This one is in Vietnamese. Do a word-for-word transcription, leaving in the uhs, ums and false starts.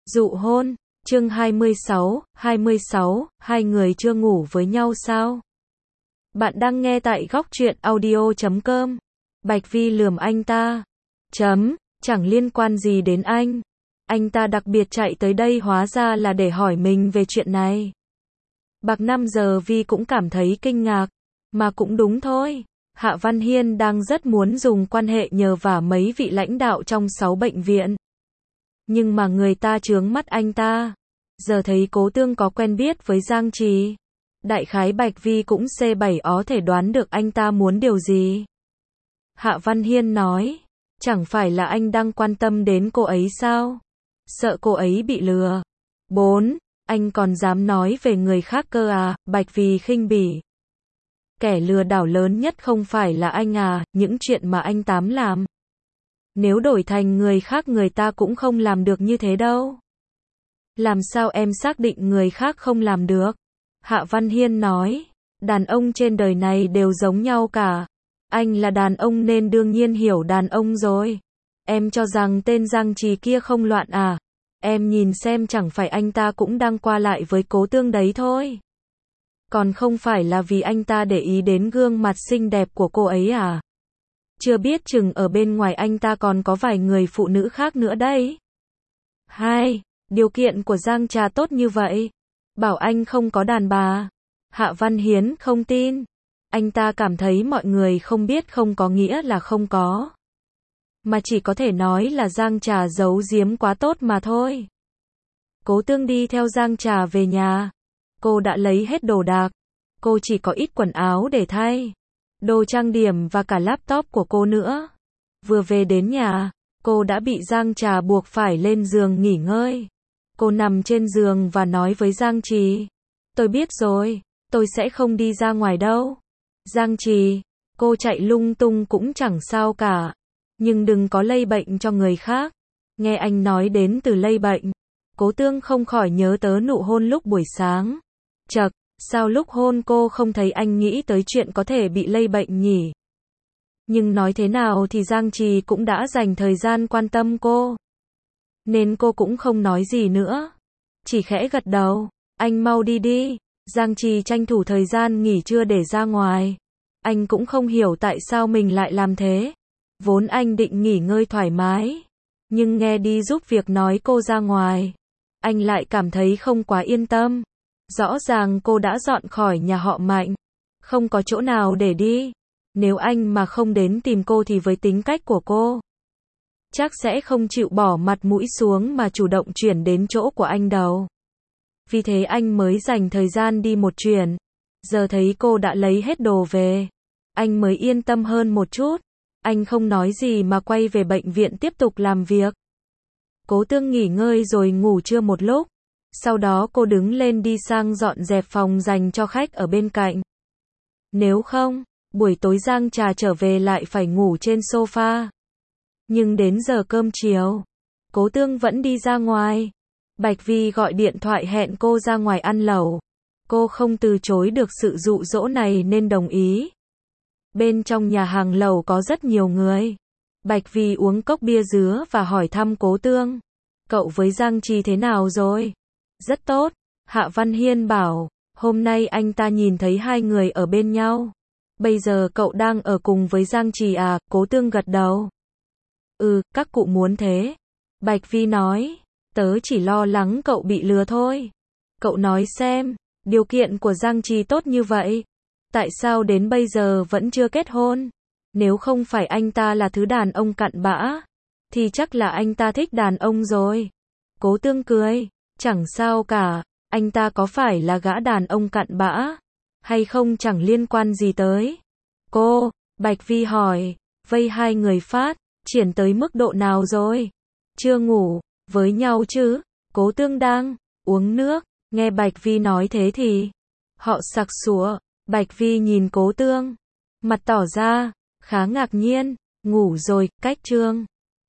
Dụ hôn, chương hai mươi sáu, hai mươi sáu, hai người chưa ngủ với nhau sao? Bạn đang nghe tại góc truyện audio chấm com. Bạch Vi lườm anh ta. Chấm, chẳng liên quan gì đến anh. Anh ta đặc biệt chạy tới đây hóa ra là để hỏi mình về chuyện này. Bạc năm giờ Vi cũng cảm thấy kinh ngạc. Mà cũng đúng thôi. Hạ Văn Hiên đang rất muốn dùng quan hệ nhờ vả mấy vị lãnh đạo trong sáu bệnh viện. Nhưng mà người ta chướng mắt anh ta. Giờ thấy Cố Tương có quen biết với Giang Trì. Đại khái Bạch Vi cũng xê bảy ó thể đoán được anh ta muốn điều gì. Hạ Văn Hiên nói, chẳng phải là anh đang quan tâm đến cô ấy sao? Sợ cô ấy bị lừa. Bốn, anh còn dám nói về người khác cơ à? Bạch Vi khinh bỉ. Kẻ lừa đảo lớn nhất không phải là anh à, những chuyện mà anh Tám làm. Nếu đổi thành người khác người ta cũng không làm được như thế đâu. Làm sao em xác định người khác không làm được? Hạ Văn Hiên nói, đàn ông trên đời này đều giống nhau cả. Anh là đàn ông nên đương nhiên hiểu đàn ông rồi. Em cho rằng tên Giang Trì kia không loạn à? Em nhìn xem chẳng phải anh ta cũng đang qua lại với Cố Tương đấy thôi. Còn không phải là vì anh ta để ý đến gương mặt xinh đẹp của cô ấy à? Chưa biết chừng ở bên ngoài anh ta còn có vài người phụ nữ khác nữa đấy. Hai, điều kiện của Giang Trà tốt như vậy. Bảo anh không có đàn bà. Hạ Văn Hiến không tin. Anh ta cảm thấy mọi người không biết không có nghĩa là không có. Mà chỉ có thể nói là Giang Trà giấu giếm quá tốt mà thôi. Cố Tương đi theo Giang Trà về nhà. Cô đã lấy hết đồ đạc. Cô chỉ có ít quần áo để thay. Đồ trang điểm và cả laptop của cô nữa. Vừa về đến nhà, cô đã bị Giang Trà buộc phải lên giường nghỉ ngơi. Cô nằm trên giường và nói với Giang Trì. Tôi biết rồi, tôi sẽ không đi ra ngoài đâu. Giang Trì, cô chạy lung tung cũng chẳng sao cả. Nhưng đừng có lây bệnh cho người khác. Nghe anh nói đến từ lây bệnh. Cố Tương không khỏi nhớ tớ nụ hôn lúc buổi sáng. Chậc, sao lúc hôn cô không thấy anh nghĩ tới chuyện có thể bị lây bệnh nhỉ? Nhưng nói thế nào thì Giang Trì cũng đã dành thời gian quan tâm cô. Nên cô cũng không nói gì nữa. Chỉ khẽ gật đầu. Anh mau đi đi. Giang Trì tranh thủ thời gian nghỉ trưa để ra ngoài. Anh cũng không hiểu tại sao mình lại làm thế. Vốn anh định nghỉ ngơi thoải mái. Nhưng nghe đi giúp việc nói cô ra ngoài. Anh lại cảm thấy không quá yên tâm. Rõ ràng cô đã dọn khỏi nhà họ Mạnh. Không có chỗ nào để đi. Nếu anh mà không đến tìm cô thì với tính cách của cô, chắc sẽ không chịu bỏ mặt mũi xuống mà chủ động chuyển đến chỗ của anh đâu. Vì thế anh mới dành thời gian đi một chuyến. Giờ thấy cô đã lấy hết đồ về. Anh mới yên tâm hơn một chút. Anh không nói gì mà quay về bệnh viện tiếp tục làm việc. Cố Tương nghỉ ngơi rồi ngủ trưa một lúc. Sau đó cô đứng lên đi sang dọn dẹp phòng dành cho khách ở bên cạnh. Nếu không, buổi tối Giang Trà trở về lại phải ngủ trên sofa. Nhưng đến giờ cơm chiều, Cố Tương vẫn đi ra ngoài. Bạch Vi gọi điện thoại hẹn cô ra ngoài ăn lẩu. Cô không từ chối được sự dụ dỗ này nên đồng ý. Bên trong nhà hàng lẩu có rất nhiều người. Bạch Vi uống cốc bia dứa và hỏi thăm Cố Tương. Cậu với Giang Trì thế nào rồi? Rất tốt. Hạ Văn Hiên bảo, hôm nay anh ta nhìn thấy hai người ở bên nhau. Bây giờ cậu đang ở cùng với Giang Trì à? Cố Tương gật đầu. Ừ, các cụ muốn thế. Bạch Vi nói, tớ chỉ lo lắng cậu bị lừa thôi. Cậu nói xem, điều kiện của Giang Trì tốt như vậy. Tại sao đến bây giờ vẫn chưa kết hôn? Nếu không phải anh ta là thứ đàn ông cặn bã, thì chắc là anh ta thích đàn ông rồi. Cố Tương cười, chẳng sao cả, anh ta có phải là gã đàn ông cặn bã, hay không chẳng liên quan gì tới cô. Bạch Vi hỏi, vây hai người phát, triển tới mức độ nào rồi? Chưa ngủ với nhau chứ? Cố Tương đang uống nước, nghe Bạch Vi nói thế thì họ sặc sụa. Bạch Vi nhìn Cố Tương, mặt tỏ ra khá ngạc nhiên. Ngủ rồi, cách chương